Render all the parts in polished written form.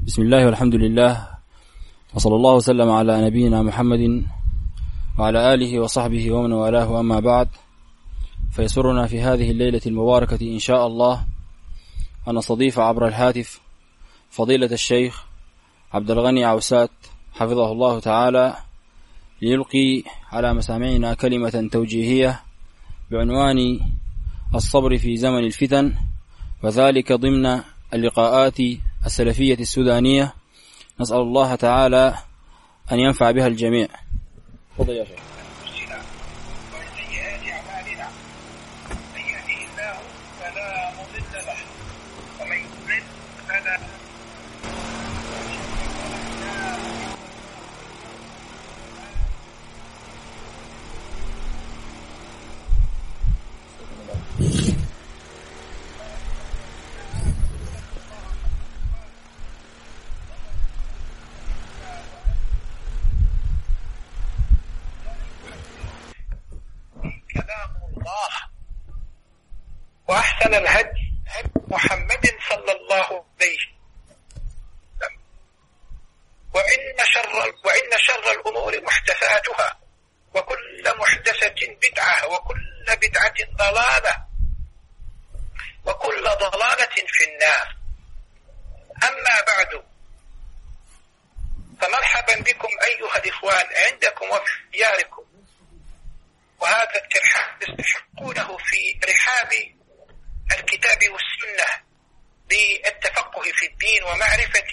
بسم الله والحمد لله وصلى الله وسلم على نبينا محمد وعلى آله وصحبه ومن والاه، أما بعد، فيسرنا في هذه الليلة المباركة إن شاء الله أن نستضيف عبر الهاتف فضيلة الشيخ عبد الغني عوسات حفظه الله تعالى ليلقي على مسامعنا كلمة توجيهية بعنوان الصبر في زمن الفتن، وذلك ضمن اللقاءات السلفية السودانية. نسأل الله تعالى أن ينفع بها الجميع. تفضل يا شيخ. وأحسن الهدي محمد صلى الله عليه وسلم، وإن شر الأمور محدثاتها، وكل محدثة بدعة، وكل بدعة ضلالة، وكل ضلالة في النار. أما بعد، فمرحبا بكم أيها الإخوان عندكم وفي دياركم، وهذا الترحاب تستحقونه في رحاب الكتاب والسنة بالتفقه في الدين ومعرفة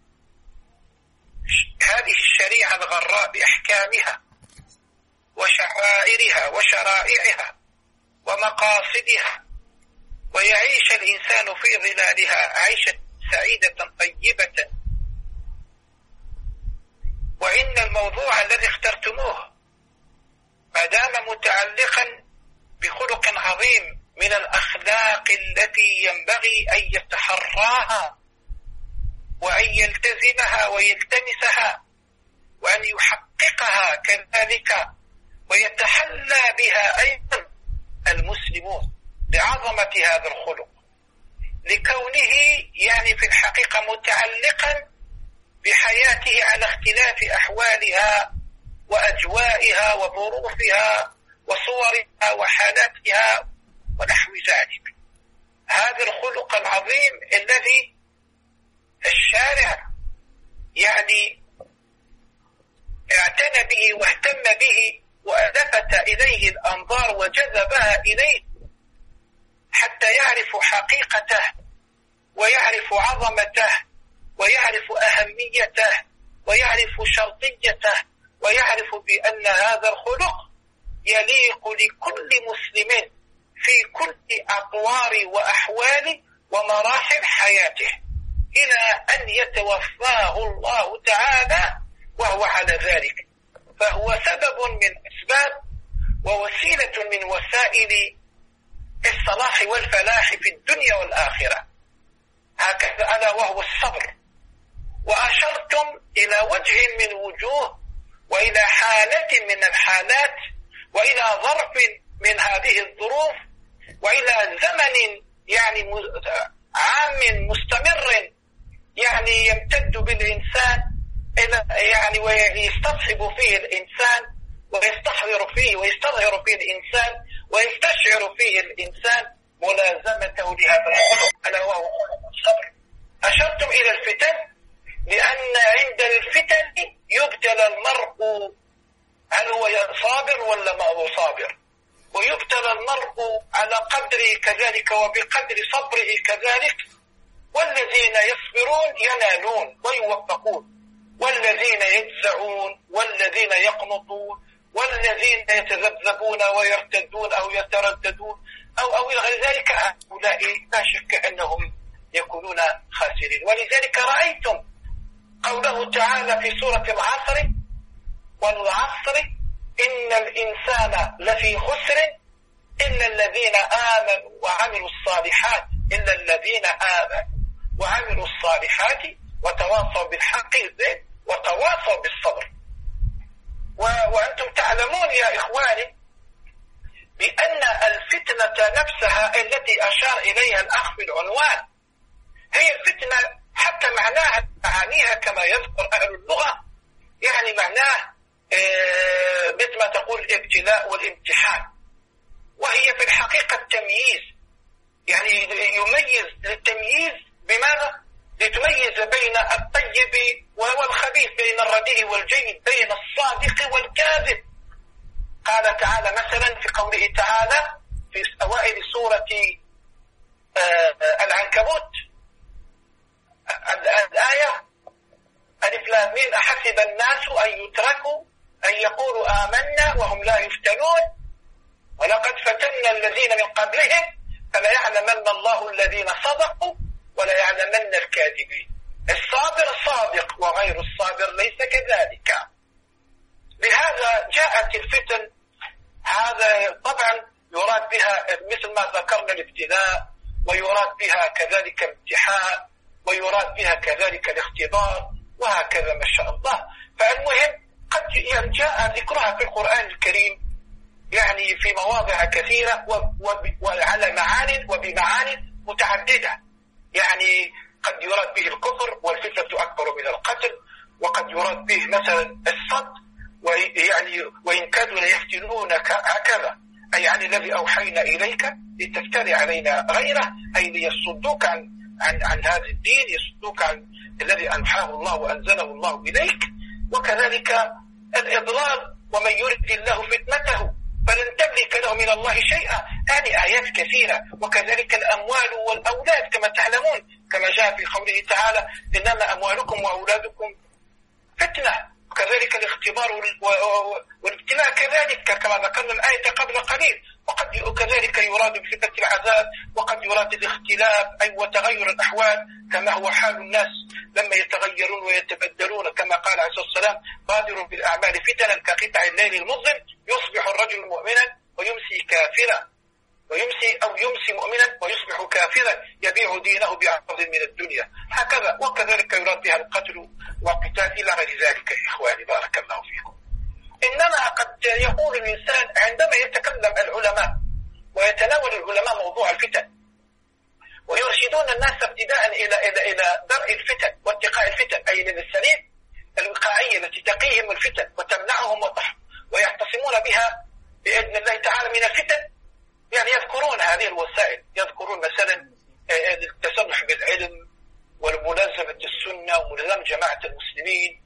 هذه الشريعة الغراء بأحكامها وشعائرها وشرائعها ومقاصدها، ويعيش الإنسان في ظلالها عيشة سعيدة طيبة. وإن الموضوع الذي اخترتموه ما دام متعلقا بخلق عظيم من الأخلاق التي ينبغي أن يتحراها وأن يلتزمها ويلتمسها وأن يحققها كذلك، ويتحلى بها أيضا المسلمون بعظمة هذا الخلق، لكونه يعني في الحقيقة متعلقا بحياته على اختلاف أحوالها وأجوائها وظروفها وصورها وحالاتها ونحو ذلك. هذا الخلق العظيم الذي الشارع يعني اعتنى به واهتم به وألفت إليه الأنظار وجذبها إليه حتى يعرف حقيقته ويعرف عظمته ويعرف أهميته ويعرف شرطيته، ويعرف بأن هذا الخلق يليق لكل مسلم في كل أطوار وأحوال ومراحل حياته إلى أن يتوفاه الله تعالى وهو على ذلك، فهو سبب من أسباب ووسيلة من وسائل الصلاح والفلاح في الدنيا والآخرة. هكذا ألا وهو الصبر. وأشرتم إلى وجه من وجوه وإلى حالة من الحالات وإلى ظرف من هذه الظروف وإلى زمن يعني عام مستمر يعني يمتد بالإنسان يعني ويستصحب فيه الإنسان ويستحضر فيه ويستظهر فيه الإنسان ويستشعر فيه الإنسان ملازمته لهذا الخلق ألا وهو الصبر. أشرتم إلى الفتن لأن عند الفتن يبتلى المرء هل هو صابر ولا ما هو صابر، ويبتلى المرء على قدر كذلك وبقدر صبره كذلك. والذين يصبرون ينالون ويوفقون، والذين يجزعون والذين يقنطون والذين يتذبذبون ويرتدون أو يترددون أو غير ذلك، هؤلاء لا شك أنهم يكونون خاسرين. ولذلك رأيتم قوله تعالى في سورة العصر: والعصر إن الإنسان لفي خسر إلا الذين آمنوا وعملوا الصالحات، إلا الذين آمنوا وعملوا الصالحات وتواصوا بالحق وتواصوا بالصبر. وأنتم تعلمون يا إخواني بأن الفتنة نفسها التي أشار إليها الأخ في العنوان هي الفتنة حتى معناها بين الطيب والخبيث، بين الرديء والجيد، بين الصادق والكاذب. قال تعالى مثلا في قوله تعالى في أوائل سورة العنكبوت الآية ألف لام ميم أحسب الناس أن يتركوا أن يقولوا آمنا وهم لا يفتنون ولقد فتنا الذين من قبلهم فليعلمن الله الذين صدقوا وليعلمن الكاذبين. الصابر صادق وغير الصابر ليس كذلك. لهذا جاءت الفتن، هذا طبعا يراد بها مثل ما ذكرنا الابتلاء، ويراد بها كذلك الامتحان، ويراد بها كذلك الاختبار، وهكذا ما شاء الله. فالمهم قد جاء ذكرها في القرآن الكريم يعني في مواضع كثيرة وعلى معان وبمعان متعددة. يعني قد يراد به الكفر والفتنة أكبر من القتل، وقد يراد به مثلا الصد، ويعني وإن كادوا ليفتنونك هكذا، أي يعني الذي أوحينا إليك لتفتري علينا غيره، أي ليصدوك عن هذا الدين، يصدوك عن الذي أنحاه الله وأنزله الله إليك. وكذلك الإضلال، ومن يرد الله فتنته فلن تملك له من الله شيئا. يعني آيات كثيرة. وكذلك الأموال والأولاد كما تعلمون، كما جاء في قوله تعالى إنما أموالكم وأولادكم فتنة. وكذلك الاختبار والابتلاء كذلك كما ذكرنا الآية قبل قليل. وقد كذلك يراد بفتنة العذاب، وقد يراد الاختلاف أي وتغير الأحوال، كما هو حال الناس لما يتغيرون ويتبدلون، كما قال عليه الصلاة والسلام بادروا بالأعمال فتنا كقطع الليل المظلم يصبح الرجل مؤمنا ويمسي كافرا، يمسي مؤمنا ويصبح كافرا يبيع دينه بعرض من الدنيا، هكذا. وكذلك يراد بها القتل والقتال إلى غير ذلك. يا إخواني بارك الله فيكم. إنما قد يقول الإنسان عندما يتكلم العلماء ويتناول العلماء موضوع الفتن ويرشدون الناس ابتداء إلى درء الفتن واتقاء الفتن، أي من السليم الوقائية التي تقيهم الفتن وتمنعهم ويعتصمون بها بإذن الله تعالى من الفتن. يعني يذكرون هذه الوسائل، يذكرون مثلا التسمح بالعلم والملازمة السنة وملازمة جماعة المسلمين،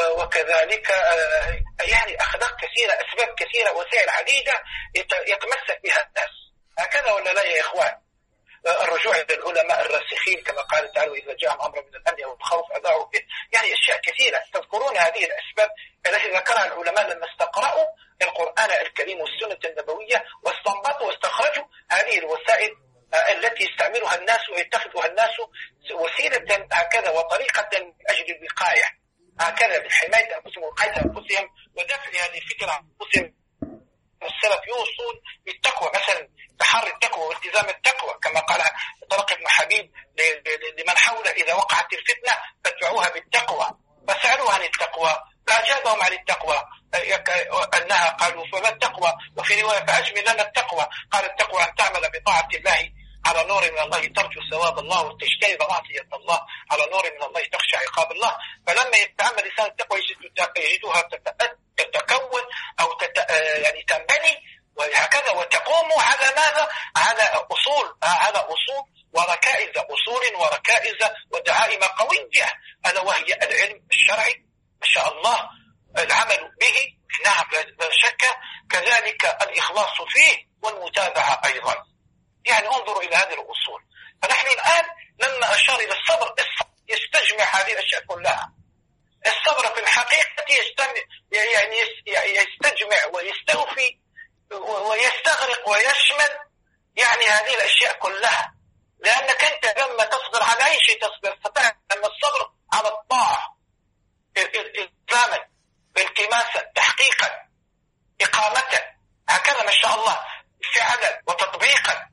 وكذلك يعني أخلاق كثيرة، أسباب كثيرة، وسائل عديدة يتمسك بها الناس. هكذا ولا لا يا إخوان؟ الرجوع إلى العلماء الراسخين كما قال تعالى إذا جاءهم أمر من الأمن أو الخوف أذاعوا به. يعني أشياء كثيرة تذكرون هذه الأسباب التي ذكرها العلماء لما استقرأوا القرآن الكريم والسنة النبوية واستنبطوا واستخرجوا هذه الوسائل التي يستعملها الناس ويتخذها الناس وسيلة هكذا وطريقة من أجل الوقاية، هكذا لحماية أنفسهم ووقاية أنفسهم ودفع هذه الفتنة عن أنفسهم. السلف يوصون بالتقوى، مثلا تحري التقوى والتزام التقوى، كما قال طارق بن حبيب لمن حوله إذا وقعت الفتنة فاتبعوها بالتقوى، فسألوا عن التقوى فأجابهم عن التقوى أنها قالوا فما التقوى، وفي رواية فأجمل لنا التقوى، قال التقوى أن تعمل بطاعة الله على نور من الله ترجو ثواب الله وتجتنب معصية الله، على نور من الله تخشى عقاب الله. فلما يتعمل لسان التقوى يجدها تتكون أو يعني تنبني وهكذا، وتقوم على ماذا؟ على أصول وركائز، أصول وركائز ودعائم قوية، ألا وهي العلم الشرعي ما شاء الله، العمل به نعم لا شك، كذلك الإخلاص فيه والمتابعة أيضا. يعني انظروا إلى هذه الأصول. فنحن الآن لما أشار إلى الصبر يستجمع هذه الأشياء كلها. الصبر في الحقيقة يستجمع ويستوفي ويستغرق ويشمل يعني هذه الأشياء كلها، لأنك أنت لما تصبر على أي شيء تصبر فتعلم أن الصبر على الطاعة إلزاما التماسا تحقيقا إقامة، هكذا ما شاء الله فعلا وتطبيقا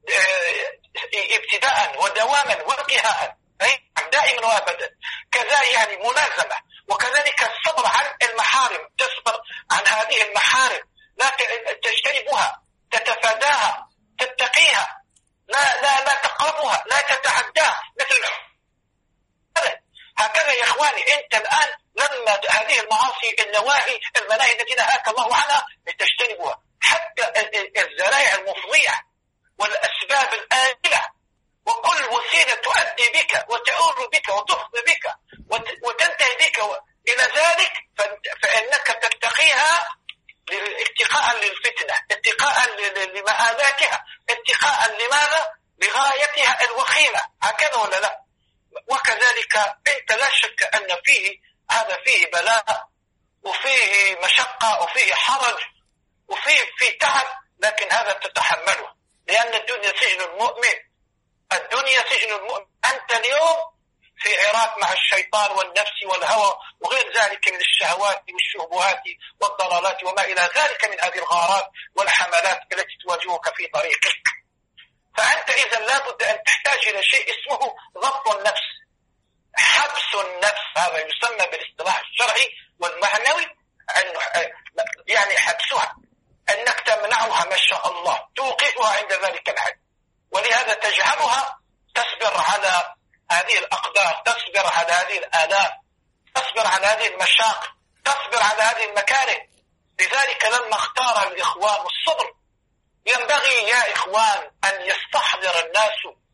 ابتداء ودواما وانتهاء دائما وابدا، كذا يعني ملازمة. وكذلك الصبر عن المحارم، تصبر عن هذه المحارم، لا تجتنبها، تتفاداها، تتقيها، لا تقربها، لا تتعداها، مثل هكذا يا إخواني. أنت الآن لما هذه المعاصي النواهي المناهي التي نهاك الله عنها تجتنبها، حتى الذرائع المفضية والأسباب الآلة وكل وسيلة تؤدي بك وتؤول بك وتفضي بك وتنتهي بك إلى ذلك فإنك تتقيها اتقاء للفتنة، اتقاء لمآلاتها، اتقاء لماذا؟ لغايتها الوخيمة. هكذا ولا لا؟ وكذلك أنت لا شك أن هذا فيه بلاء وفيه مشقة وفيه حرج وفيه تعب، لكن هذا تتحمله، لأن الدنيا سجن المؤمن. الدنيا سجن المؤمن. أنت اليوم في عراك مع الشيطان والنفس والهوى وغير ذلك من الشهوات والشبهات والضلالات وما إلى ذلك من هذه الغارات والحملات التي تواجهك في طريقك. فأنت إذا لابد أن تحتاج إلى شيء اسمه ضبط النفس، حبس النفس. هذا يسمى بالاصطلاح الشرعي والمعنوي يعني حبسها، أنك تمنعها ما شاء الله، توقفها عند ذلك الحد. ولهذا تجعلها تصبر على هذه الأقدار، تصبر على هذه الآلام، تصبر على هذه المشاق، تصبر على هذه المكاره. لذلك لما اختار الإخوان الصبر، ينبغي يا إخوان أن يستحضر الناس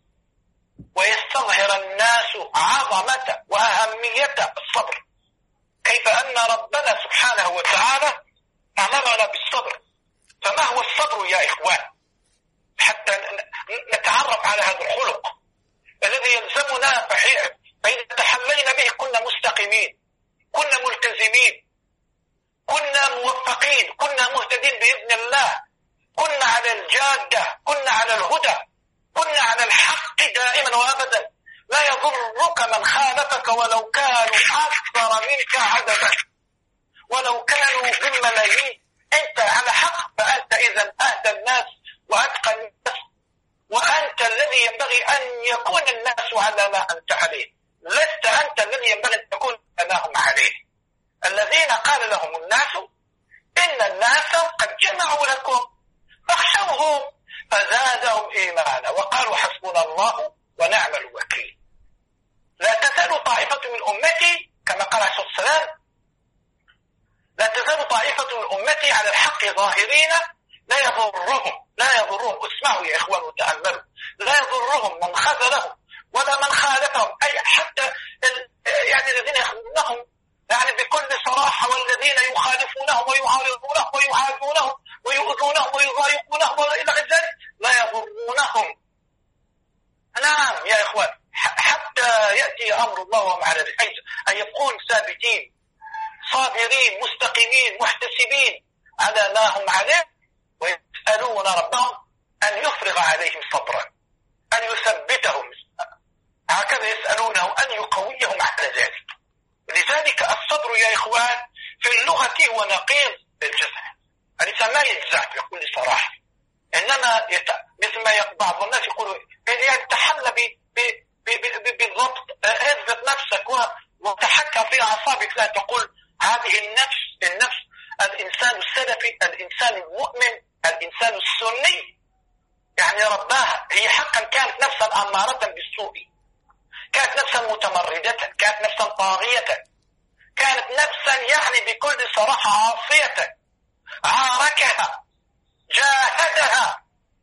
ويستظهر الناس عظمة وأهمية الصبر، كيف أن ربنا سبحانه وتعالى أمرنا بالصبر. فما هو الصبر يا إخوان؟ حتى نتعرف على هذا الخلق الذي يلزمنا، فإذا تحلينا به كنا مستقيمين، كنا ملتزمين، كنا موفقين، كنا مهتدين بإذن الله، كنا على الجادة، كنا على الهدى، كنا على الحق دائما وأبدا. لا يضرك من خالفك ولو كانوا أكثر منك عددا، ولو كانوا بالملايين. أنت على حق، فأنت إذا أهدى الناس وأتقى الناس، وأنت الذي ينبغي أن يكون الناس على ما أنت عليه، لست أنت الذي ينبغي أن تكون ما هم عليه. الذين قال لهم الناس إن الناس قد جمعوا لكم فاخشوهم فزادهم إيمانا وقالوا حسبنا الله ونعم الوكيل. لا تزال طائفة من أمتي كما قال عليه الصلاة والسلام، لا تزال طائفة من أمتي على الحق ظاهرين لا يضرهم اسمعوا يا إخوان وتأملوا، لا يضرهم من خذلهم ولا من خالفهم، أي حتى يعني الذين يخذلونهم يعني بكل صراحة، والذين يخالفونهم ويعارضونهم ويعادونهم ويؤذونهم ويضايقونهم وإلى غير ذلك لا يضرونهم. نعم يا إخوان، حتى يأتي أمر الله وهم على ذلك، أن يبقون ثابتين صابرين مستقيمين محتسبين على ما هم عليه، ويسألون ربهم أن يفرغ عليهم صبرا، أن يثبتهم، هكذا يسألونه أن يقويهم على ذلك. لذلك الصبر يا إخوان في اللغة هو نقيض الجزع. الإنسان لا يجزع بكل صراحة، إنما مثل ما بعض الناس يقولوا يعني تحلى بالضبط، اضبط نفسك وتحكم في أعصابك، لا تقول هذه النفس الإنسان السلفي، الإنسان المؤمن، الإنسان السني يعني رباها. هي حقا كانت نفسا أمارة بالسوء، كانت نفسا متمردة، كانت نفسا طاغية، كانت نفسا يعني بكل صراحة عاصية، عاركها، جاهدها،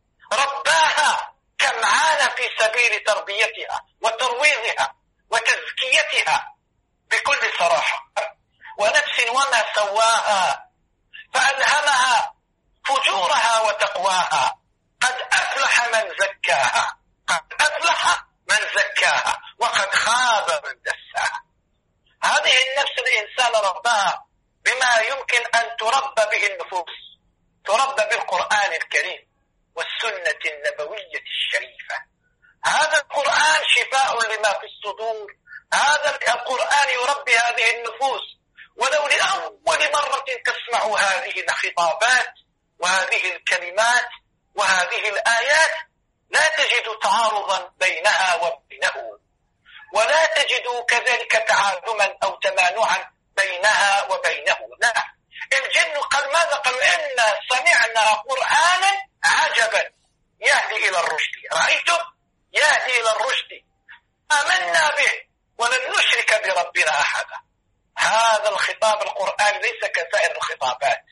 رباها، كم عانى في سبيل تربيتها وترويضها وتزكيتها بكل صراحة. ونفس وما سواها فألهمها فجورها وتقواها، قد أفلح من زكاها، قد أفلح من زكاها وقد خاب من دساها. هذه النفس الإنسان ربها بما يمكن أن تربى به النفوس، تربى بالقرآن الكريم والسنة النبوية الشريفة. هذا القرآن شفاء لما في الصدور، هذا القرآن يربي هذه النفوس. ولو لأول مرة تسمع هذه الخطابات وهذه الكلمات وهذه الآيات لا تجد تعارضا بينها وبينه، ولا تجد كذلك تعاظما أو تمانعا بينها وبينه. لا، الجن قال ماذا؟ قالوا إنا سمعنا قرآنا عجبا يهدي إلى الرشد. رأيتم؟ يهدي إلى الرشد، آمنا به ولن نشرك بربنا أحدا. هذا الخطاب القرآن ليس كسائر الخطابات،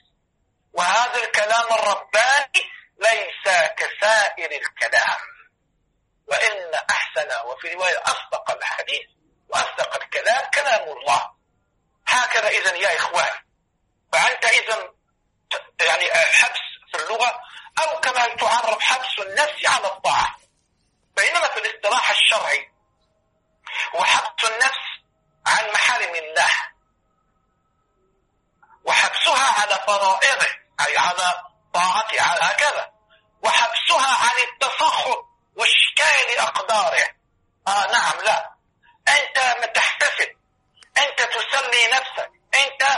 وهذا الكلام الرباني ليس كسائر الكلام. وإن أحسن وفي رواية أصدق الحديث وأصدق الكلام كلام الله. هكذا إذن يا إخوان. فأنت إذن يعني حبس في اللغة أو كما تعرف حبس النفس على الطاعة، بينما في الاصطلاح الشرعي وحبس النفس عن محارم الله وحبسها على فرائضه أي على طاعته هكذا، وحبسها عن التسخط واشكال أقداره. نعم، لا، أنت تحتسب، أنت تسلي نفسك، أنت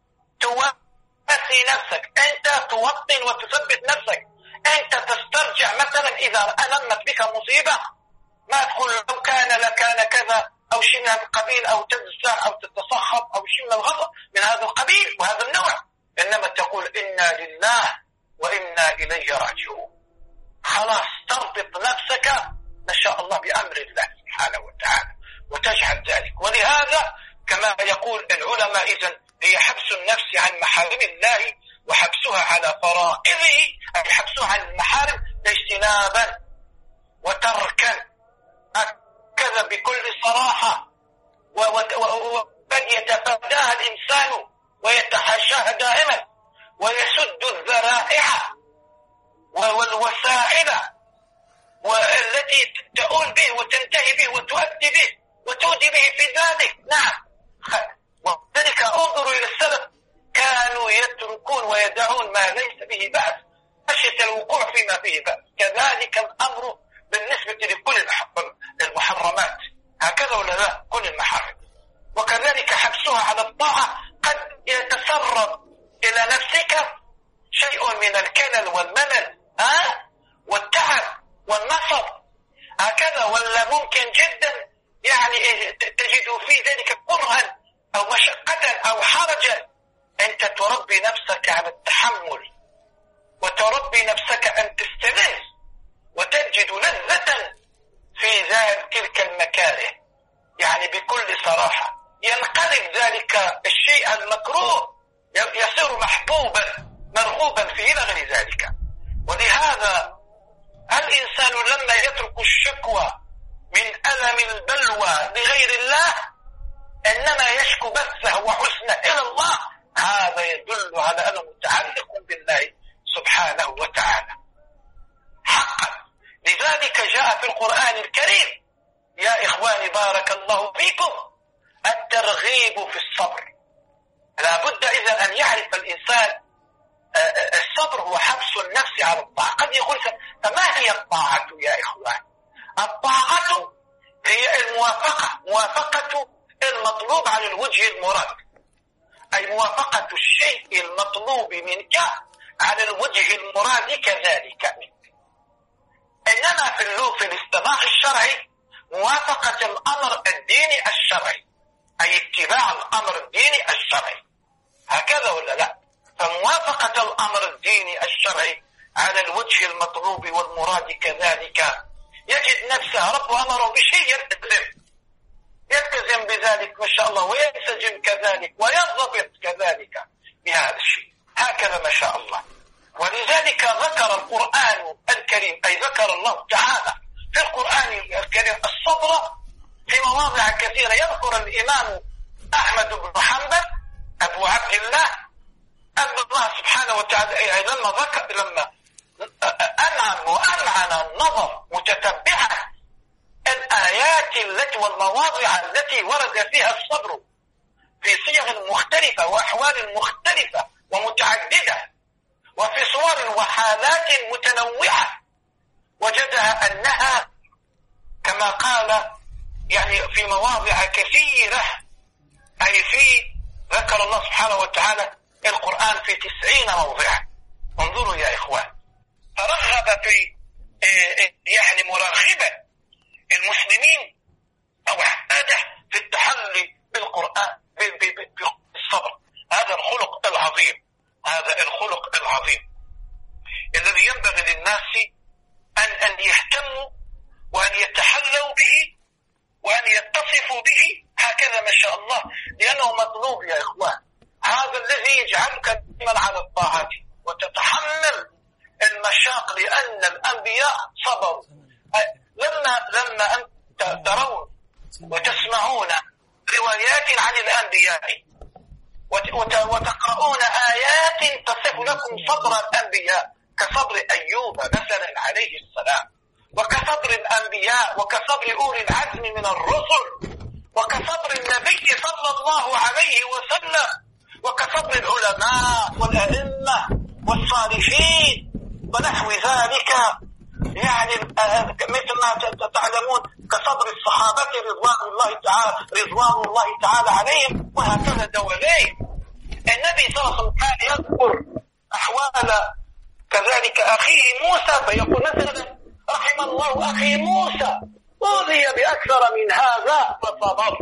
تواسي نفسك، أنت توطن وتثبت نفسك، أنت تسترجع مثلا إذا ألمت بك مصيبة ما تقول لو كان لكان كذا أو شيء من هذا القبيل أو تنزع أو تتسخط أو شيء من الغضب من هذا القبيل وهذا النوع، إنما تقول إنا لله وإنا إليه راجعون. خلاص تربط نفسك ما شاء الله بأمر الله سبحانه وتعالى وتجعل ذلك. ولهذا كما يقول العلماء إذن هي حبس النفس عن محارم الله وحبسها على فرائضه، أي حبسها عن المحارم اجتنابا وتركا كذا بكل صراحة، وقد يتفاداها الإنسان ويتحاشاها دائما ويسد الذرائع والوسائل والتي تؤول به وتنتهي به وتؤدي به وتؤدي به في ذلك. نعم، وذلك انظروا إلى السلف كانوا يتركون ويدعون ما ليس به بأس خشية الوقوع فيما فيه بأس. كذلك الأمر بالنسبة لكل المحرمات، هكذا ولا لا؟ كل المحارم. وكذلك حبسها على الطاعة قد يتسرب إلى نفسك شيء من الكلل والملل والتعب والنصب هكذا، ولا ممكن جدا يعني تجد في ذلك كرها أو مشقة أو حرجا. أنت تربي نفسك على التحمل وتربي نفسك أن تستلذ وتجد لذة في تلك المكاره. يعني بكل صراحة ينقلب ذلك الشيء المكروه يصير محبوبا مرغوبا فيه إلى غير ذلك. ولهذا الإنسان لما يترك الشكوى من ألم البلوى لغير الله إنما يشكو بثه وحسنه إلى الله، هذا يدل على أنه متعلق بالله سبحانه وتعالى حقا. لذلك جاء في القرآن الكريم يا إخواني بارك الله فيكم الترغيب في الصبر. لا بد إذن أن يعرف الإنسان الصبر هو حبس النفس على الطاعة. قد يقول فما هي الطاعة يا إخوان؟ الطاعة هي موافقة المطلوب على الوجه المراد، أي موافقة الشيء المطلوب منك على الوجه المراد كذلك. إنما في الاصطلاح الشرعي موافقة الأمر الديني الشرعي، أي اتباع الأمر الديني الشرعي، هكذا ولا لا؟ فموافقة الأمر الديني الشرعي على الوجه المطلوب والمراد كذلك، يجد نفسه رب أمره بشيء يلتزم بذلك ما شاء الله وينسجم كذلك وينضبط كذلك بهذا الشيء، هكذا ما شاء الله. ولذلك ذكر القرآن الكريم، أي ذكر الله تعالى في القرآن الكريم الصبر في مواضع كثيرة. يذكر الإمام أحمد بن حنبل أبو عبد الله أن الله سبحانه وتعالى لما أنعم وأمعن النظر متتبعا الآيات التي والمواضع التي ورد فيها الصبر في صيغ مختلفة وأحوال مختلفة ومتعددة وفي صور وحالات متنوعة، وجدها أنها كما قال يعني في مواضع كثيرة، أي ذكر الله سبحانه وتعالى القرآن في 90 موضعا. انظروا يا إخوان، فرغب في يعني مراغبا المسلمين أو عادة في التحلي بالقرآن بالصبر. هذا الخلق العظيم، هذا الخلق العظيم الذي ينبغي للناس أن يهتموا وأن يتحلوا به وأن يتصفوا به هكذا ما شاء الله، لأنه مطلوب يا إخوان. هذا الذي يجعلك دائما على الطاعات وتتحمل المشاق، لأن الأنبياء صبروا. روايات عن الأنبياء وتقرؤون آيات تصف لكم صبر الأنبياء كصبر أيوب مثلا عليه السلام، وكصبر الأنبياء وكصبر أولي العزم من الرسل، وكصبر النبي صلى الله عليه وسلم، وكصبر العلماء والأئمة والصالحين ونحو ذلك، يعني مثل ما تعلمون كصبر الصحابة رضوان الله تعالى عليهم، وهكذا دوالين. النبي صلى الله عليه وسلم كان يذكر أحوال كذلك أخيه موسى فيقول مثلا رحم الله أخي موسى أوذي بأكثر من هذا فصبر.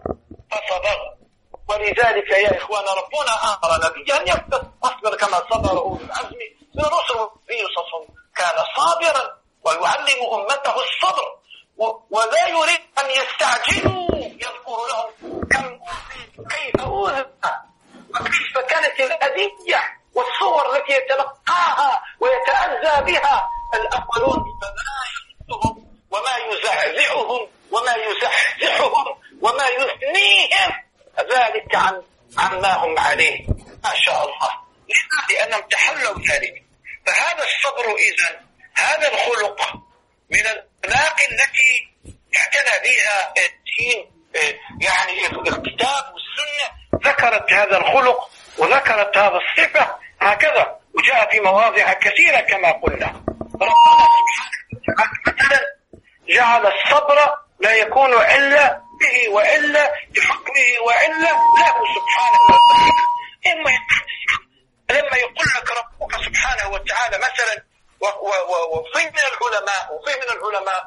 ولذلك يا إخوان ربنا أمر نبيا أن يصبر كما صبر أولي العزم من الرسل. النبي صلى الله عليه وسلم كان صابرا ويعلم أمته الصبر، ولا يريد أن يستعجلوا، يذكر لهم كيف أوذى وكيف كانت الأذية والصور التي يتلقاها ويتأذى بها الأولون، فما يخصهم وما يزعزعهم وما يزحزحهم وما يثنيهم ذلك عن ما هم عليه ما شاء الله، لأنهم تحلوا ذلك. فهذا الصبر إذن هذا الخلق من الأخلاق التي اعتنى بها الدين، يعني الكتاب والسنة ذكرت هذا الخلق وذكرت هذا الصفة هكذا، وجاء في مواضع كثيرة كما قلنا. ربنا سبحانه وتعالى جعل الصبر لا يكون إلا به وإلا بحكمه وإلا له سبحانه وتعالى. لما يقول لك ربك سبحانه وتعالى مثلا وفي من العلماء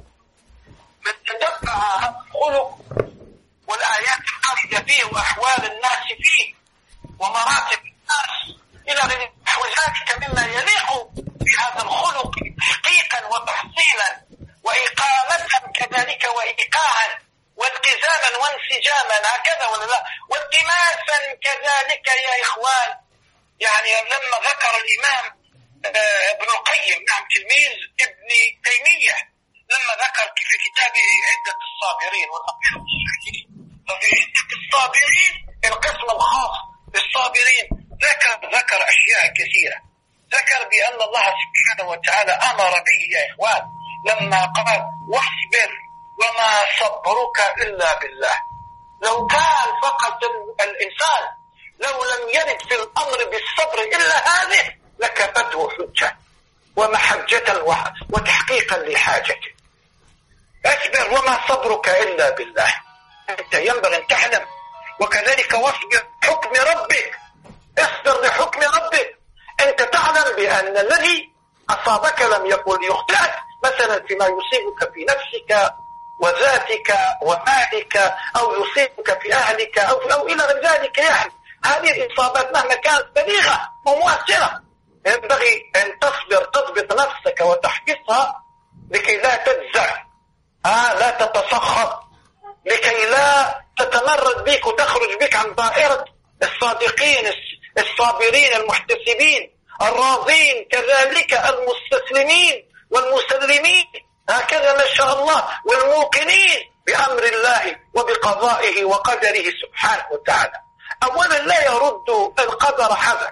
من تتبع هذا الخلق والآيات الواردة فيه وأحوال الناس فيه ومراتب الناس إلى نحو ذلك مما يليق بهذا الخلق تحقيقا وتحصيلا وإقامة كذلك وإيقاعا والتزاما وانسجاما هكذا ولا لا، والتماسا كذلك يا إخوان. يعني لما ذكر الإمام ابن القيم تلميذ ابن تيمية لما ذكر في كتابه عدة الصابرين والأقسام الصالحين، ففي عدة الصابرين القسم الخاص بالصابرين ذكر أشياء كثيرة. ذكر بأن الله سبحانه وتعالى أمر به يا إخوان لما قال واصبر وما صبرك إلا بالله. لو كان فقط الإنسان لو لم يرد في الأمر بالصبر إلا هذه لكفته حجة ومحجة وتحقيقا لحاجته. اصبر وما صبرك إلا بالله، أنت ينبغي أن تعلم. وكذلك واصبر حكم ربك، اصبر لحكم ربك. أنت تعلم بأن الذي أصابك لم يكن ليخطئك، مثلا فيما يصيبك في نفسك وذاتك ومالك أو يصيبك في أهلك أو إلى غير ذلك. يعني هذه الإصابات مهما كانت بليغة ومؤثرة ينبغي أن تضبط نفسك وتحبسها لكي لا تجزع، لا تتسخط، لكي لا تتمرد بك وتخرج بك عن دائرة الصادقين الصابرين المحتسبين الراضين، كذلك المستسلمين والمسلمين هكذا ما شاء الله، والموقنين بأمر الله وبقضائه وقدره سبحانه وتعالى. أولا لا يرد القدر حذر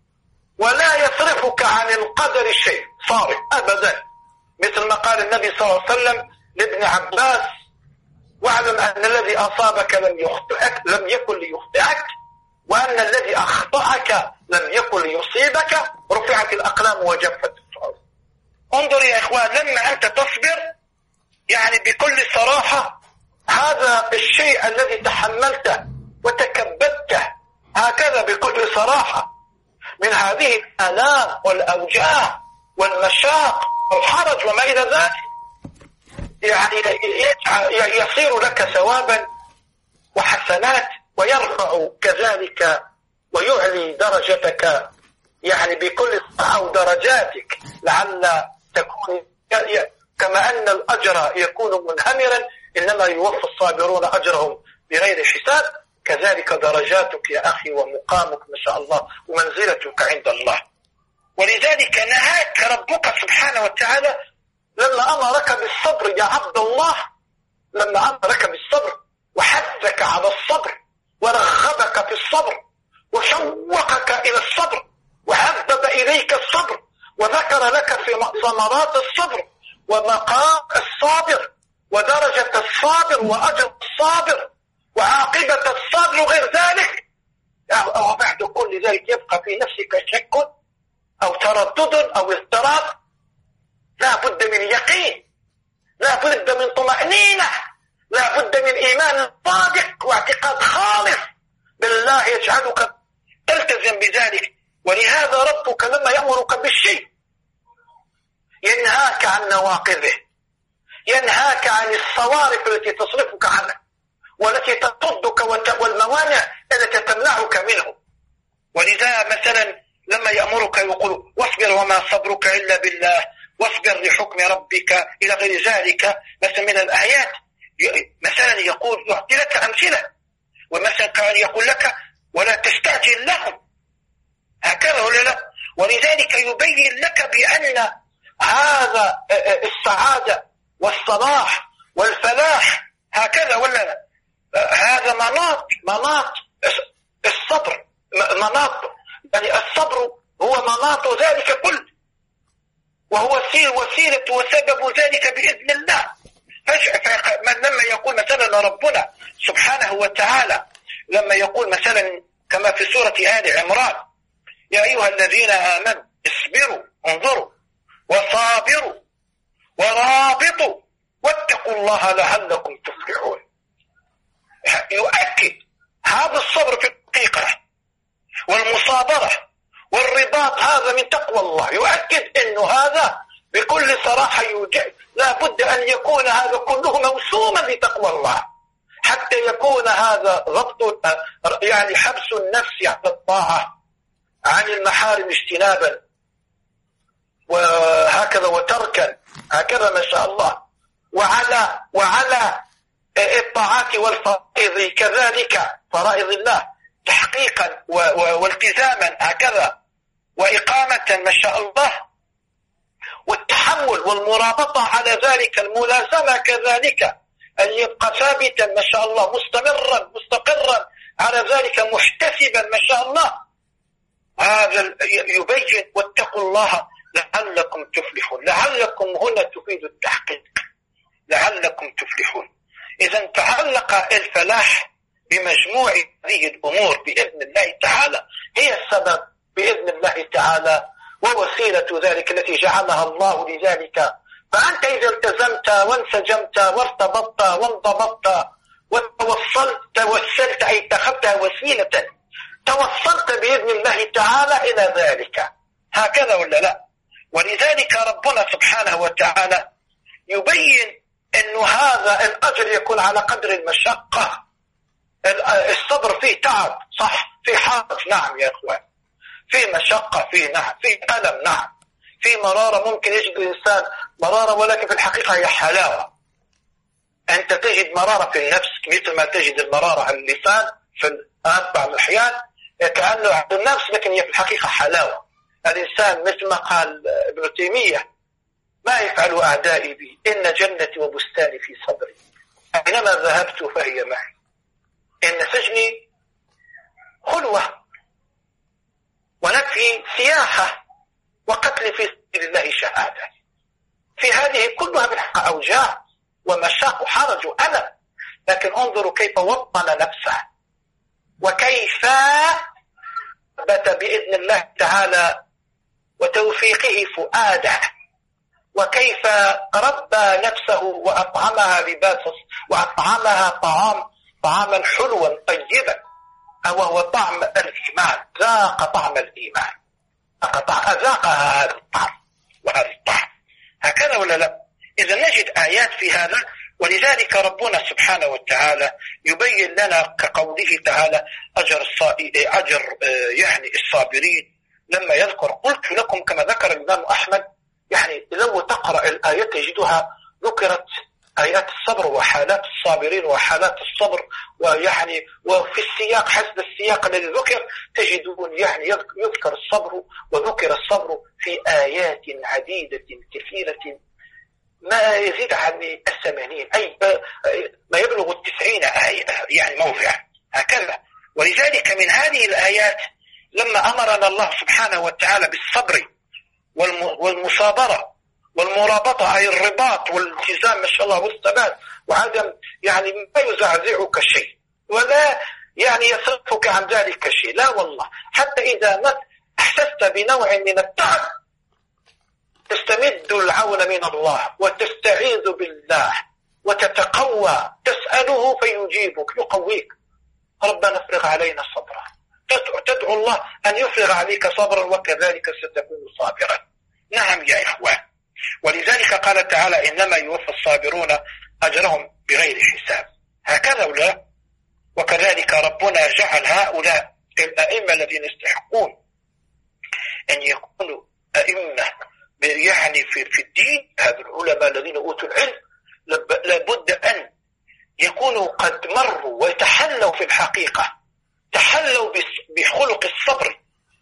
ولا يصرفك عن القدر شيء صارف أبدا، مثل ما قال النبي صلى الله عليه وسلم لابن عباس واعلم أن الذي أصابك لم يكن ليخطئك، وأن الذي أخطأك لم يكن ليصيبك، رفعت الأقلام وجفت الصحف. انظر يا إخوان، لما أنت تصبر يعني بكل صراحة هذا الشيء الذي تحملته وتكبدته هكذا بكل صراحة من هذه الآلام والأوجاع والمشاق والحرج وما إلى ذلك، يعني يصير لك ثوابا وحسنات ويرفع كذلك ويعلي درجتك يعني بكل أو درجاتك، لعل تكون كما أن الأجر يكون منهمرا إنما يوفى الصابرون أجرهم بغير حساب، كذلك درجاتك يا أخي ومقامك ما شاء الله ومنزلتك عند الله. ولذلك نهاك ربك سبحانه وتعالى لما أمرك بالصبر يا عبد الله، لما أمرك بالصبر وحثك على الصبر ورغبك في الصبر وشوقك إلى الصبر وحبب إليك الصبر وذكر لك في ثمرات الصبر ومقام الصابر ودرجة الصابر وأجر الصابر وعاقبة الصابر وغير ذلك. وبعد كل ذلك يبقى في نفسك شك أو تردد أو اضطراب. لا بد من يقين، لا بد من طمأنينة، لا بد من إيمان صادق واعتقاد خالص بالله يجعلك تلتزم بذلك. ولهذا ربك لما يأمرك بالشيء ينهاك عن نواقضه، ينهاك عن الصوارف التي تصرفك عنه والتي تطردك والموانع التي تمنعك منه. ولذا مثلا لما يأمرك يقول واصبر وما صبرك إلا بالله واصبر لحكم ربك إلى غير ذلك مثلا من الآيات. مثلا يقول يعطي لك أمثلة، ومثلا كان يقول لك ولا تستعجل لهم، هكذا ولا لا؟ ولذلك يبين لك بأن هذا السعادة والصلاح والفلاح هكذا ولا لا؟ هذا مناط الصبر، مناط يعني الصبر هو مناط ذلك كله، وهو وسيلة وسبب ذلك بإذن الله. لما يقول مثلا ربنا سبحانه وتعالى لما يقول مثلا كما في سورة آل عمران يا أيها الذين آمنوا اصبروا انظروا وصابروا ورابطوا واتقوا الله لعلكم تفلحون. يؤكد هذا الصبر في الحقيقة والمصابرة والرباط هذا من تقوى الله، يؤكد أنه هذا بكل صراحة لا بد أن يكون هذا كله موسوما لتقوى الله حتى يكون هذا ضبط يعني حبس النفس على الطاعة عن المحارم اجتنابا وهكذا وتركا هكذا ما شاء الله، وعلى الطاعات والفرائض كذلك فرائض الله تحقيقا والتزاما هكذا وإقامة ما شاء الله، والتحمل والمرابطة على ذلك، الملازمة كذلك أن يبقى ثابتا ما شاء الله مستمرا مستقرا على ذلك محتسبا ما شاء الله. هذا يبين واتقوا الله لعلكم تفلحون. لعلكم هنا تفيد التحقيق، لعلكم تفلحون. إذا تعلق الفلاح بمجموع هذه الأمور بإذن الله تعالى، هي السبب بإذن الله تعالى ووسيلة ذلك التي جعلها الله لذلك. فأنت إذا التزمت وانسجمت وارتبطت وانضبطت توسلت أي اتخذتها وسيلة توصلت بإذن الله تعالى إلى ذلك، هكذا ولا لا؟ ولذلك ربنا سبحانه وتعالى يبين أن هذا الأجر يكون على قدر المشقة. الصبر فيه تعب صح، فيه حرج نعم يا إخوان، فيه مشقة فيه نعم، فيه ألم نعم، فيه مرارة، ممكن يجد الإنسان مرارة ولكن في الحقيقة هي حلاوة. أنت تجد مرارة في النفس مثل ما تجد المرارة على اللسان في بعض الأحيان كأنه عند النفس، لكن هي في الحقيقة حلاوة. الإنسان مثل ما قال ابن تيمية ما يفعل أعدائي بي إن جنتي وبستاني في صدري أينما ذهبت فهي معي إن سجني خلوة ونفي سياحة وقتل في سبيل الله شهادة. في هذه كلها بالحق أوجاع ومشاق وحرج وألم، لكن انظروا كيف وطن نفسه وكيف ثبت بإذن الله تعالى وتوفيقه فؤاده، وكيف ربى نفسه وأطعمها لباسا وأطعمها طعاما حلوا طيبا وهو طعم الإيمان، ذاق طعم الإيمان، أذاقها هذا الطعم وهذا الطعم، هكذا ولا لا؟ إذا نجد آيات في هذا. ولذلك ربنا سبحانه وتعالى يبين لنا كقوله تعالى أجر يعني الصابرين لما يذكر. قلت لكم كما ذكر الإمام أحمد، يعني لو تقرأ الآيات تجدها ذكرت آيات الصبر وحالات الصابرين وحالات الصبر، ويعني وفي السياق حسب السياق الذي ذكر تجدون يعني يذكر الصبر وذكر الصبر في آيات عديدة كثيرة ما يزيد عن 80 أي ما يبلغ 90 آية يعني موضع هكذا. ولذلك من هذه الآيات لما أمرنا الله سبحانه وتعالى بالصبر والمصابرة والمرابطة أي الرباط والالتزام ما شاء الله والثبات وعدم يعني ما يزعزعك شيء ولا يعني يصرفك عن ذلك شيء، لا والله، حتى إذا ما أحسست بنوع من التعب تستمد العون من الله وتستعيذ بالله وتتقوى، تسأله فيجيبك يقويك. ربنا افرغ علينا صبرا، تدعو الله أن يفرغ عليك صبرا وكذلك ستكون صابرا. نعم يا إخوان، ولذلك قال تعالى إنما يوفى الصابرون أجرهم بغير حساب، هكذا ولا؟ وكذلك ربنا جعل هؤلاء الأئمة الذين يستحقون أن يكونوا أئمة يعني في الدين، هذا العلماء الذين أوتوا العلم لابد أن يكونوا قد مروا ويتحلوا في الحقيقة، تحلوا بخلق الصبر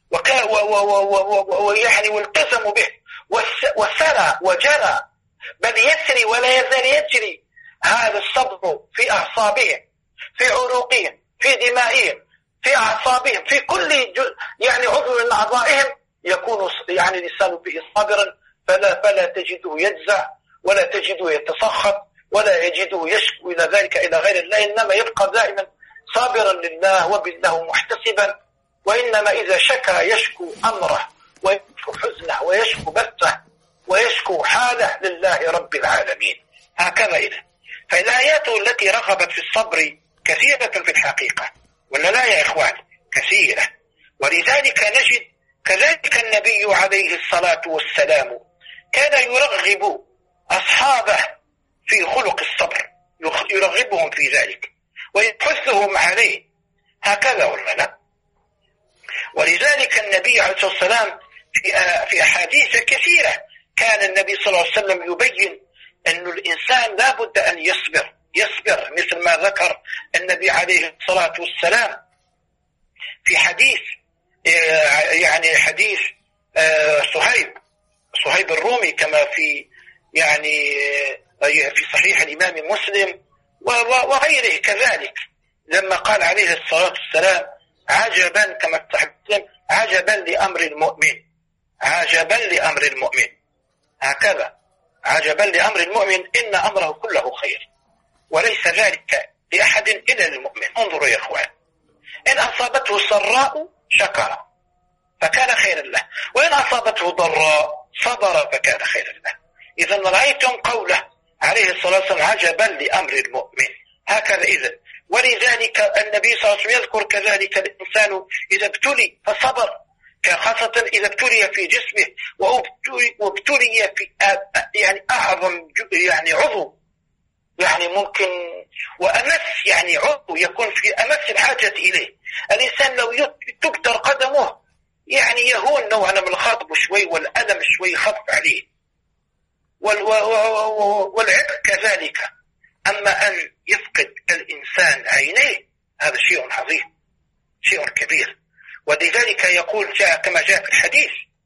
ويعني والتزموا به وسرى وجرى، بل يسري ولا يزال يجري هذا الصبر في أعصابهم، في عروقهم، في دمائهم، في أعصابهم، في كل يعني عضو من أعضائهم يكون يعني لسانه به صابرا، فلا تجده يجزع ولا تجده يتسخط ولا يجده يشكو إلى ذلك إلى غير الله، إنما يبقى دائما صابرا لله وبالله محتسبا. وإنما إذا شكى يشكو أمره ويشكو حزنه ويشكو بثه ويشكو حاله لله رب العالمين، هكذا إذا. فالآيات التي رغبت في الصبر كثيرة في الحقيقة، ولا لا يا إخوان؟ كثيرة. ولذلك نجد كذلك النبي عليه الصلاة والسلام كان يرغب أصحابه في خلق الصبر، يرغبهم في ذلك ويحثهم عليه، هكذا ولا لا؟ ولذلك النبي عليه الصلاة والسلام في أحاديث كثيرة كان النبي صلى الله عليه وسلم يبين أن الإنسان لا بد أن يصبر مثل ما ذكر النبي عليه الصلاة والسلام في حديث يعني حديث صهيب الرومي كما في يعني في صحيح الإمام مسلم وغيره كذلك، لما قال عليه الصلاة والسلام عجبا كما في صحيح مسلم عجبا لأمر المؤمن، عجبا لأمر المؤمن، هكذا عجبا لأمر المؤمن إن أمره كله خير وليس ذلك لأحد إلا للمؤمن. انظروا يا إخوان، إن أصابته سراء شكر فكان خيرا له، وإن أصابته ضراء صبر فكان خيرا له. إذا رأيتم قوله عليه الصلاة والسلام عجبا لأمر المؤمن، هكذا إذا. ولذلك النبي صلى الله عليه وسلم يذكر كذلك الإنسان إذا ابتلي فصبر، خاصة إذا ابتلي في جسمه وابتلي في يعني أعظم يعني عضو يعني ممكن وأمس يعني عضو يكون في أمس الحاجة إليه. الإنسان لو تبتر قدمه يعني يهون نوعا من الخطب شوي والألم شوي خف عليه والعبء كذلك. أما أن يفقد الإنسان عينيه هذا شيء عظيم، شيء كبير. ولذلك يقول كما جاء في الحديث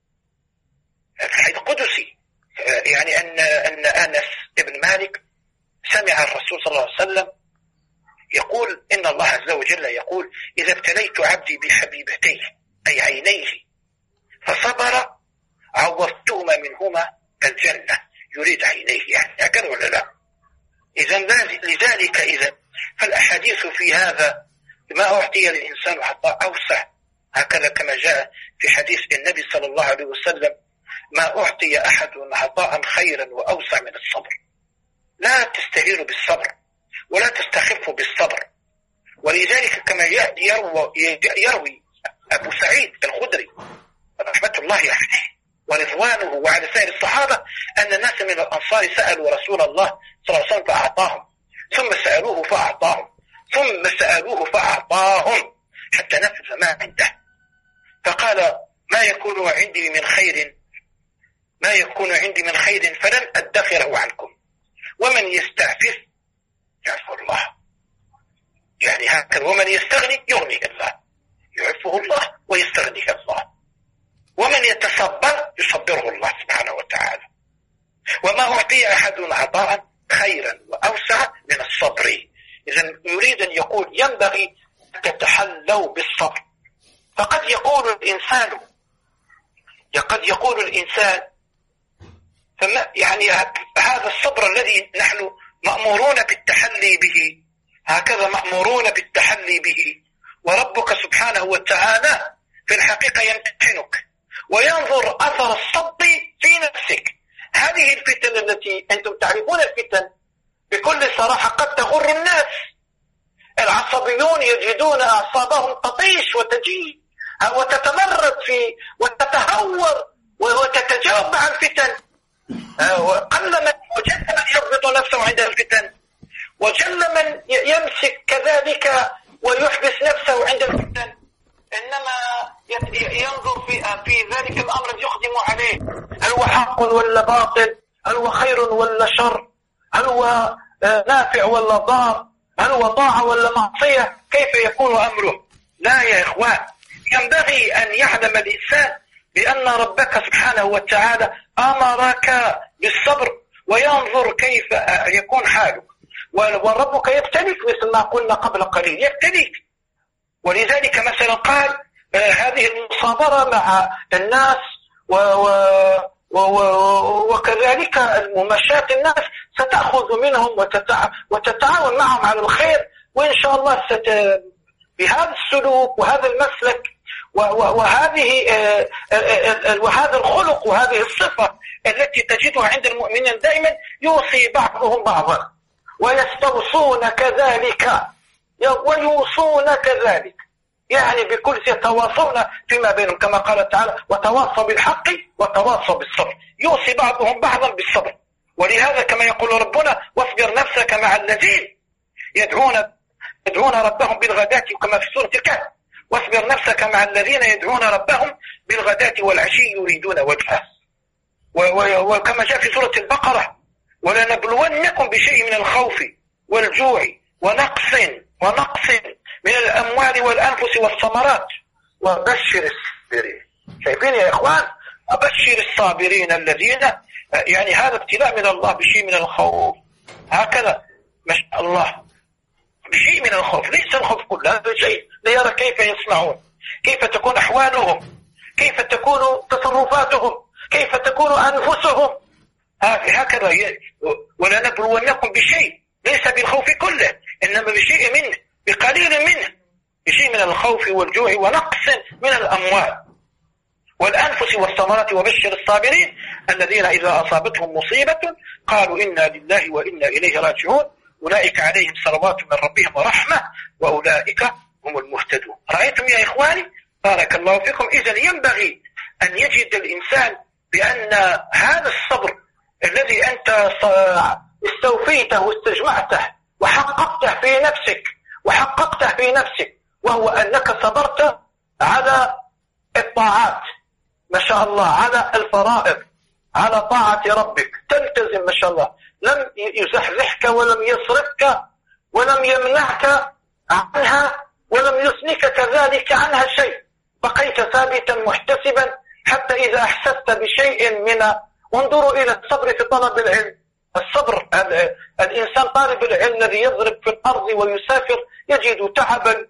القدسي يعني أن أنس بن مالك سمع الرسول صلى الله عليه وسلم يقول إن الله عز وجل يقول إذا ابتليت عبدي بحبيبتيه أي عينيه فصبر عوضتهما منهما الجنة، يريد عينيه يعني، هكذا ولا لا؟ إذا لذلك إذا فالأحاديث في هذا ما أعطي الإنسان حتى أوسع، هكذا كما جاء في حديث النبي صلى الله عليه وسلم ما أعطي أحد عطاء خيرا وأوسع من الصبر. لا تستهينوا بالصبر ولا تستخفوا بالصبر. ولذلك كما يروي أبو سعيد الخدري رحمة الله عليه ورضوانه وعلى سائر الصحابة أن ناس من الأنصار سألوا رسول الله صلى الله عليه وسلم فأعطاهم، ثم سألوه فأعطاهم، ثم سألوه فأعطاهم حتى نفذ ما عنده. فقال ما يكون عندي من خير فلن أدخره عنكم، ومن يستعفف يعفو الله، يعني هكذا، ومن يستغني يغني الله، يعفه الله ويستغنيه الله، ومن يتصبر يصبره الله سبحانه وتعالى. وما أعطي أحد عطاء خيرا وأوسع من الصبر. إذن يريد أن يقول ينبغي أن تتحلوا بالصبر. فقد يقول الإنسان يعني هذا الصبر الذي نحن مأمورون بالتحلي به، هكذا مأمورون بالتحلي به، وربك سبحانه وتعالى في الحقيقة يمتحنك وينظر أثر الصبر في نفسك. هذه الفتن التي أنتم تعرفون الفتن بكل صراحة قد تغر الناس. العصبيون يجدون أعصابهم تطيش وتجيء وتتمرد وتتهور وتتجاوب مع الفتن. وقل من وجل من يضبط نفسه عند الفتن، وجل من يمسك كذلك ويحبس نفسه عند الفتن، إنما ينظر في ذلك الأمر يقدم عليه، هل هو حق ولا باطل، هل هو خير ولا شر، هل هو نافع ولا ضار، هل هو طاعة ولا معصية، كيف يكون أمره؟ لا يا إخوان، ينبغي أن يعلم الإنسان بأن ربك سبحانه وتعالى أمرك بالصبر، وينظر كيف يكون حالك. وربك يبتليك مثل ما قلنا قبل قليل، يبتليك. ولذلك مثلا قال هذه المصابرة مع الناس وكذلك المماشاة الناس ستأخذ منهم وتتعاون معهم على الخير، وإن شاء الله بهذا السلوك وهذا المسلك وهذا الخلق وهذه الصفة التي تجدها عند المؤمنين دائما يوصي بعضهم بعضا ويستوصون كذلك ويوصون كذلك، يعني بكل يتواصون فيما بينهم كما قال تعالى وتواصوا بالحق وتواصوا بالصبر، يوصي بعضهم بعضا بالصبر. ولهذا كما يقول ربنا واصبر نفسك مع الذين يدعون ربهم بالغداة، وكما في سورة الكهف واصبر نفسك مع الذين يدعون ربهم بالغداة والعشي يريدون وجهه. وكما جاء في سورة البقرة ولنبلونكم بشيء من الخوف والجوع ونقص من الأموال والأنفس والثمرات وبشر الصابرين. شايفين يا إخوان؟ وبشر الصابرين الذين، يعني هذا ابتلاء من الله بشيء من الخوف، هكذا ما شاء الله بشيء من الخوف، ليس الخوف كله، هذا شيء ليرى كيف يصنعون، كيف تكون أحوالهم، كيف تكون تصرفاتهم، كيف تكون أنفسهم، هكذا. ولنبلونكم بشيء، ليس بالخوف كله، إنما بشيء منه، بقليل منه، بشيء من الخوف والجوع ونقص من الأموال والأنفس والثمرات وبشر الصابرين الذين إذا أصابتهم مصيبة قالوا إنا لله وإنا إليه راجعون أولئك عليهم صلوات من ربهم ورحمة وأولئك هم المهتدون. رأيتم يا إخواني؟ بارك الله فيكم. إذن ينبغي أن يجد الإنسان بأن هذا الصبر الذي أنت استوفيته واستجمعته وحققته في نفسك وهو أنك صبرت على الطاعات ما شاء الله، على الفرائض، على طاعة ربك، تلتزم ما شاء الله، لم يزحزحك ولم يصرفك ولم يمنعك عنها ولم يثنك كذلك عنها شيء، بقيت ثابتا محتسبا حتى إذا أحسست بشيء من، انظروا إلى الصبر في طلب العلم. الصبر، الإنسان طالب العلم الذي يضرب في الأرض ويسافر يجد تعبا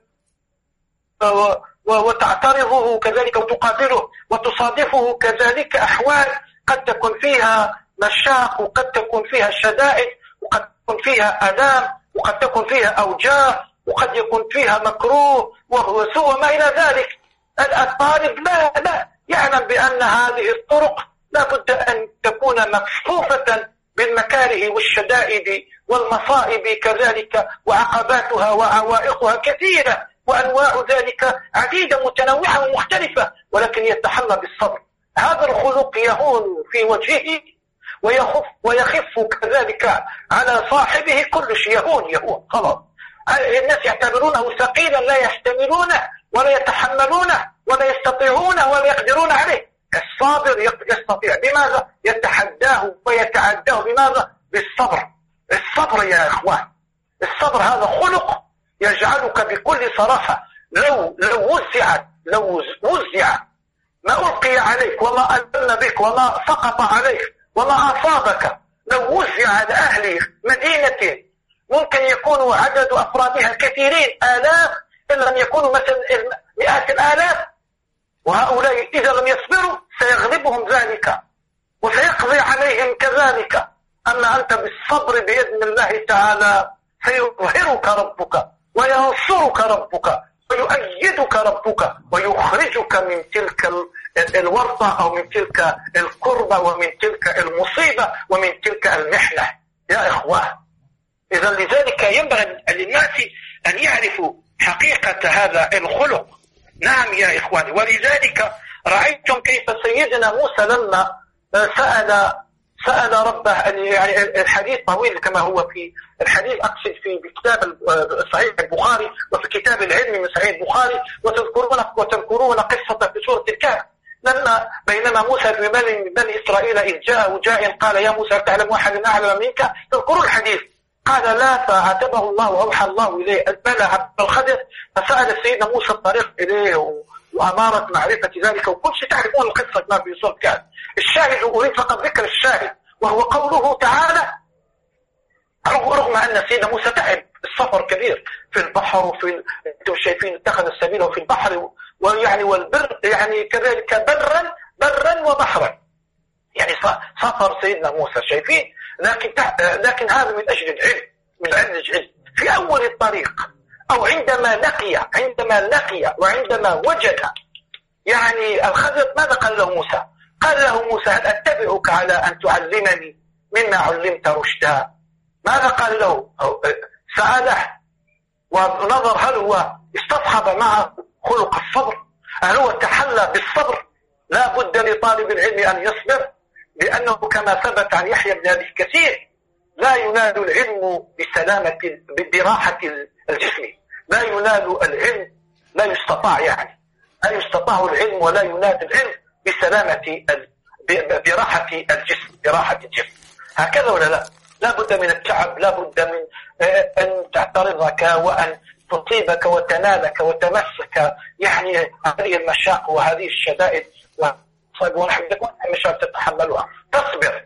وتعترضه كذلك وتقابله وتصادفه كذلك أحوال قد تكون فيها مشاق وقد تكون فيها شدائد وقد تكون فيها آلام وقد تكون فيها أوجاع وقد يكون فيها مكروه وسوء ما إلى ذلك. الطالب لا يعلم بأن هذه الطرق لا بد أن تكون مكفوفة بالمكاره والشدائد والمصائب كذلك، وعقباتها وعوائقها كثيرة وأنواع ذلك عديدة متنوعة ومختلفة، ولكن يتحلى بالصبر. هذا الخلق يهون في وجهه ويخف كذلك على صاحبه، كل شيء يهون خلاص. الناس يعتبرونه ثقيلا لا يحتملونه ولا يتحملونه ولا يستطيعونه ولا يقدرون عليه. الصابر يستطيع، بماذا؟ يتحداه ويتعداه، بماذا؟ بالصبر. الصبر يا إخوان، الصبر هذا خلق يجعلك بكل صراحة لو وزع ما ألقي عليك وما ألم بك وما سقط عليك وما أصابك لو وزع على أهل مدينة ممكن يكون عدد أفرادها كثيرين آلاف إن لم يكونوا مثلا مئات الآلاف، وهؤلاء إذا لم يصبروا سيغلبهم ذلك وسيقضي عليهم كذلك. أما أنت بالصبر بإذن الله تعالى سيظهرك ربك وينصرك ربك ويؤيدك ربك ويخرجك من تلك الورطة أو من تلك الكربة ومن تلك المصيبة ومن تلك المحنة يا إخوان. إذا لذلك ينبغي للناس أن يعرفوا حقيقة هذا الخلق. نعم يا إخواني. ولذلك رأيتم كيف سيدنا موسى لما سأل ربه، يعني الحديث طويل كما هو في الحديث، أقصد في كتاب صحيح البخاري وفي كتاب العلم من صحيح البخاري، وتذكرون قصة في سورة الكهف لما بينما موسى في بني إسرائيل إذ جاء جاء قال يا موسى تعلم أحد أعلم منك، تذكرون الحديث. قال لا، فعاتبه الله وأوحى الله إليه بلى عبد الخضر، فسأل سيدنا موسى الطريق إليه وأمارة معرفة ذلك، وكل شيء تعرفون القصة ما في سورة الكهف. الشاهد أريد فقط ذكر الشاهد، وهو قوله تعالى رغم أن سيدنا موسى تعب السفر كبير في البحر وفي انتم شايفين اتخذ السبيل في البحر ويعني والبر يعني كذلك برا وبحرا، يعني سفر سيدنا موسى شايفين، لكن هذا من أجل العلم، من أجل العلم. في أول الطريق أو عندما لقي وعندما وجد يعني الخضر، ماذا قال له موسى؟ قال له موسى هل أتبعك على أن تعلمني مما علمت رشدا؟ ماذا قال له؟ سأله ونظر هل هو استصحب معه خلق الصبر، هل هو تحلى بالصبر. لا بد لطالب العلم أن يصبر، لأنه كما ثبت عن يحيى بن أبي كثير لا ينال العلم بسلامة براحة الجسم، لا ينال العلم، لا يستطاع يعني لا يستطاع العلم ولا ينال العلم بسلامة براحة الجسم. هكذا ولا لا؟ لا بد من التعب، لا بد من أن تعترضك وأن تصيبك وتنالك وتمسك يعني هذه المشاق وهذه الشدائد ونحن مشاكل تتحملها. تصبر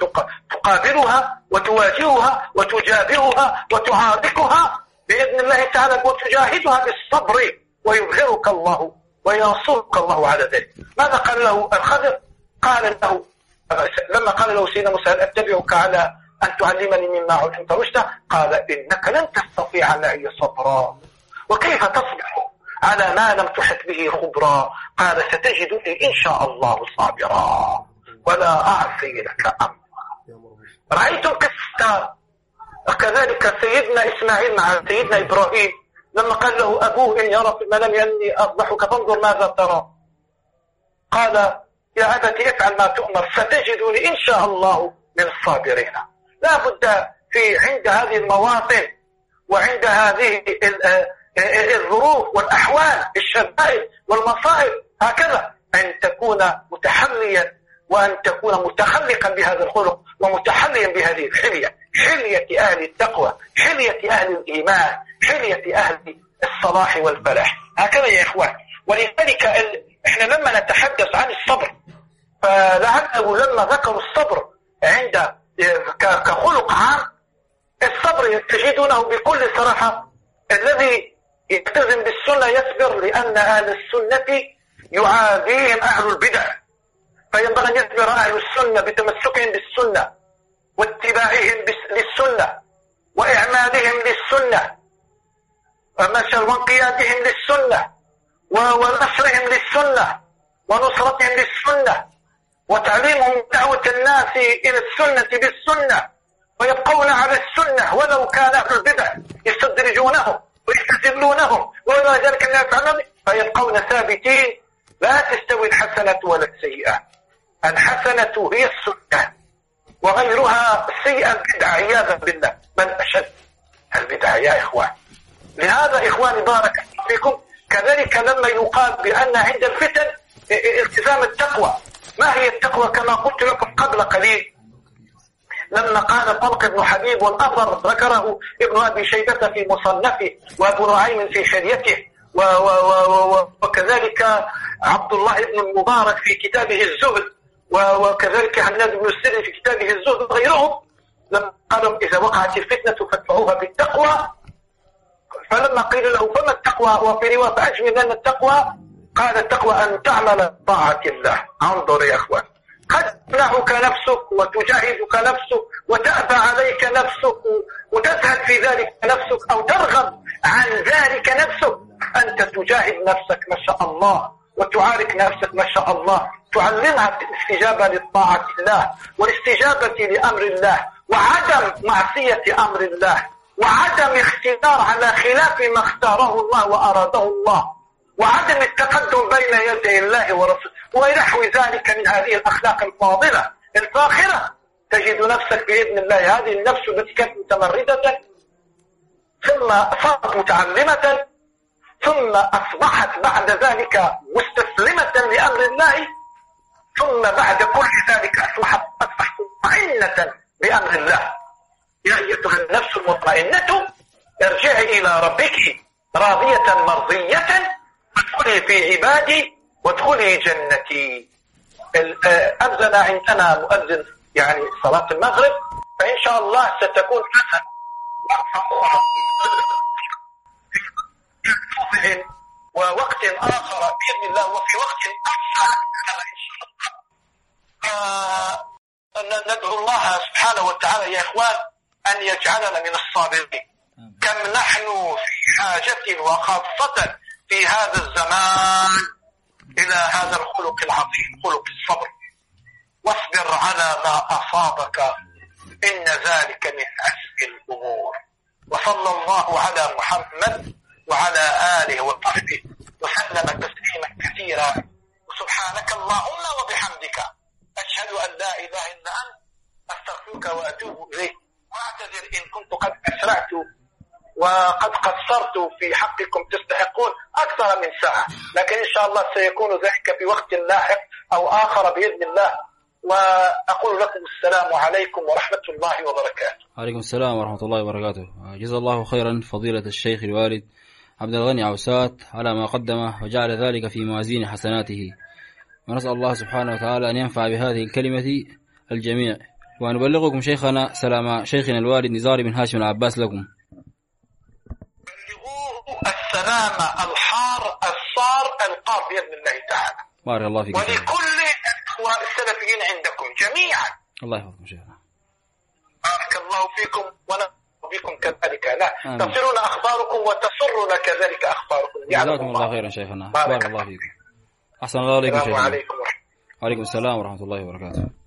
تقابلها وتواجهها وتجابهها وتعارضها بإذن الله تعالى وتجاهدها بالصبر، ويظهرك الله وينصرك الله على ذلك. ماذا قال له الخضر؟ قال له لما قال له سيدنا موسى هل أتبعك على أن تعلمني مما علمت رشدا؟ قال إنك لن تستطيع معي صبرا، وكيف تصبر على ما لم تحط به خبرا؟ قال ستجدني إن شاء الله صابرا ولا أعصي لك أمرا. رأيتم قصة كذلك سيدنا إسماعيل مع سيدنا إبراهيم لما قال له أبوه إن يرى في المنام أني أصبحك فانظر ماذا ترى؟ قال يا أبت افعل ما تؤمر ستجدني إن شاء الله من الصابرين. لا بد عند هذه المواطن وعند هذه الظروف والأحوال الشدائد والمصائب هكذا أن تكون متحليا وأن تكون متخلقا بهذا الخلق ومتحليا بهذه الحلية، حلية أهل التقوى، حلية أهل الإيمان، حلية أهل الصلاح والفلاح. هكذا يا إخوان. ولذلك إحنا لما نتحدث عن الصبر فلعله لما ذكروا الصبر عند كخلق عام، الصبر تجدونه بكل صراحة الذي يلتزم بالسنة يصبر، لأن أهل السنة يعاديهم أهل البدع، فينبغي أن يصبر أهل السنة بتمسكهم بالسنة واتباعهم للسنة وإعمالهم للسنة وانقيادهم للسنة ونصرهم للسنة ونصرتهم للسنة وتعليمهم دعوة الناس إلى السنة بالسنة، ويبقون على السنة ولو كان أهل البدع يستدرجونهم ويستذلونهم ولا ذلك لا يفعلون، فيبقون ثابتين. لا تستوي الحسنة ولا السيئة، الحسنة هي السنة وغيرها السيئة البدعة عياذا بالله، بل أشد البدعة يا إخوان. لهذا إخواني بارك الله فيكم كذلك لما يقال بأن عند الفتن التزام التقوى. ما هي التقوى؟ كما قلت لكم قبل قليل لما قال طلق بن حبيب والأثر ذكره ابن أبي شيبة في مصنفه وأبو نعيم في حليته وكذلك عبد الله بن المبارك في كتابه الزهد وكذلك حناد بن السري في كتابه الزهد وغيرهم لما قالوا إذا وقعت الفتنة فادفعوها بالتقوى، فلما قيل له فما التقوى وفي رواية فأجمل لنا التقوى، قال التقوى أن تعمل طاعة الله. انظر يا أخوان، قد تمنعك نفسك وتجاهدك نفسك وتأبى عليك نفسك وتزهد في ذلك نفسك أو ترغب عن ذلك نفسك، أنت تجاهد نفسك ما شاء الله وتعارك نفسك ما شاء الله، تعلمها الاستجابة لطاعة الله والاستجابة لأمر الله وعدم معصية أمر الله وعدم اختيار على خلاف ما اختاره الله وأراده الله وعدم التقدم بين يدي الله ورسوله ونحو ذلك من هذه الأخلاق الفاضلة الفاخرة. تجد نفسك بإذن الله هذه النفس التي كانت متمردة ثم صارت متعلمة ثم أصبحت بعد ذلك مستسلمة لأمر الله ثم بعد كل ذلك أصبحت مطمئنة بأمر الله. يا أيتها النفس المطمئنة ارجعي إلى ربك راضية مرضية وادخلي في عبادي وادخلي جنتي. أذن عندنا مؤذن يعني صلاة المغرب، فإن شاء الله ستكون حسن في ووقت آخر بإذن الله وفي وقت أحسن إن شاء الله. ندعو الله سبحانه وتعالى يا إخوان أن يجعلنا من الصابرين. كم نحن في حاجة وخاصة في هذا الزمان إلى هذا الخلق العظيم، خلق الصبر. واصبر على ما أصابك إن ذلك من عزم الأمور. وصلى الله على محمد وعلى آله وصحبه وسلم تسليما كثيرا. وسبحانك اللهم وبحمدك أشهد أن لا إله إلا أنت أستغفرك وأتوب إليك. واعتذر إن كنت قد أسرعت وقد قصرت في حقكم، تستحقون أكثر من ساعة، لكن إن شاء الله سيكون ذلك في وقت لاحق أو آخر بإذن الله. وأقول لكم السلام عليكم ورحمة الله وبركاته. عليكم السلام ورحمة الله وبركاته. جزا الله خيرا فضيلة الشيخ الوالد عبد الغني عوسات على ما قدمه وجعل ذلك في موازين حسناته، ونسأل الله سبحانه وتعالى أن ينفع بهذه الكلمة الجميع. ونبلغكم شيخنا سلام شيخنا الوالد نزار بن هاشم العباس لكم. بلغوه السلام الحار الصار القار بإذن الله تعالى. بارك الله فيكم. ولكل الإخوة السلفيين عندكم جميعا. الله يحفظكم شيخنا. بارك الله فيكم وبكم كذلك. لا تصلنا أخباركم وتسرنا كذلك أخباركم. جزاكم الله خيرا شيخنا. بارك الله فيكم. أحسن الله عليكم شيخنا. السلام عليكم. وعليكم السلام ورحمة الله وبركاته.